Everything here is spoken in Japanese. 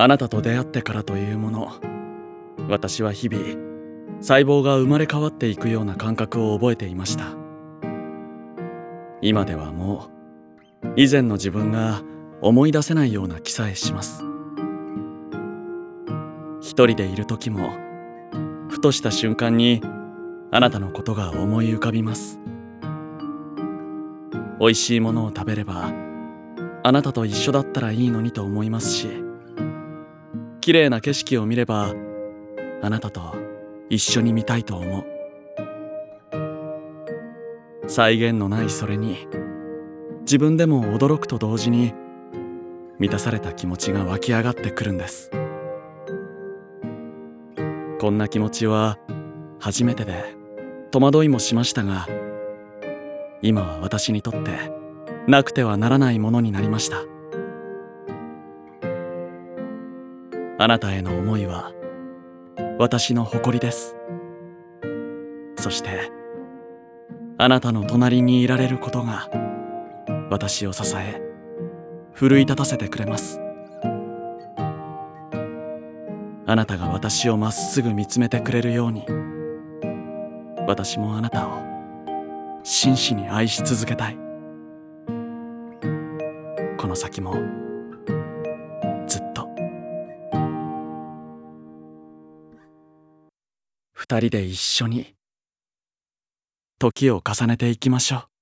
あなたと出会ってからというもの、私は日々細胞が生まれ変わっていくような感覚を覚えていました。今ではもう以前の自分が思い出せないような気さえします。一人でいる時もふとした瞬間にあなたのことが思い浮かびます。美味しいものを食べればあなたと一緒だったらいいのにと思いますし、綺麗な景色を見ればあなたと一緒に見たいと思う。際限のないそれに自分でも驚くと同時に満たされた気持ちが湧き上がってくるんです。こんな気持ちは初めてで戸惑いもしましたが、今は私にとってなくてはならないものになりました。あなたへの思いは私の誇りです。そしてあなたの隣にいられることが私を支え奮い立たせてくれます。あなたが私をまっすぐ見つめてくれるように、私もあなたを真摯に愛し続けたい。この先もずっと。二人で一緒に時を重ねていきましょう。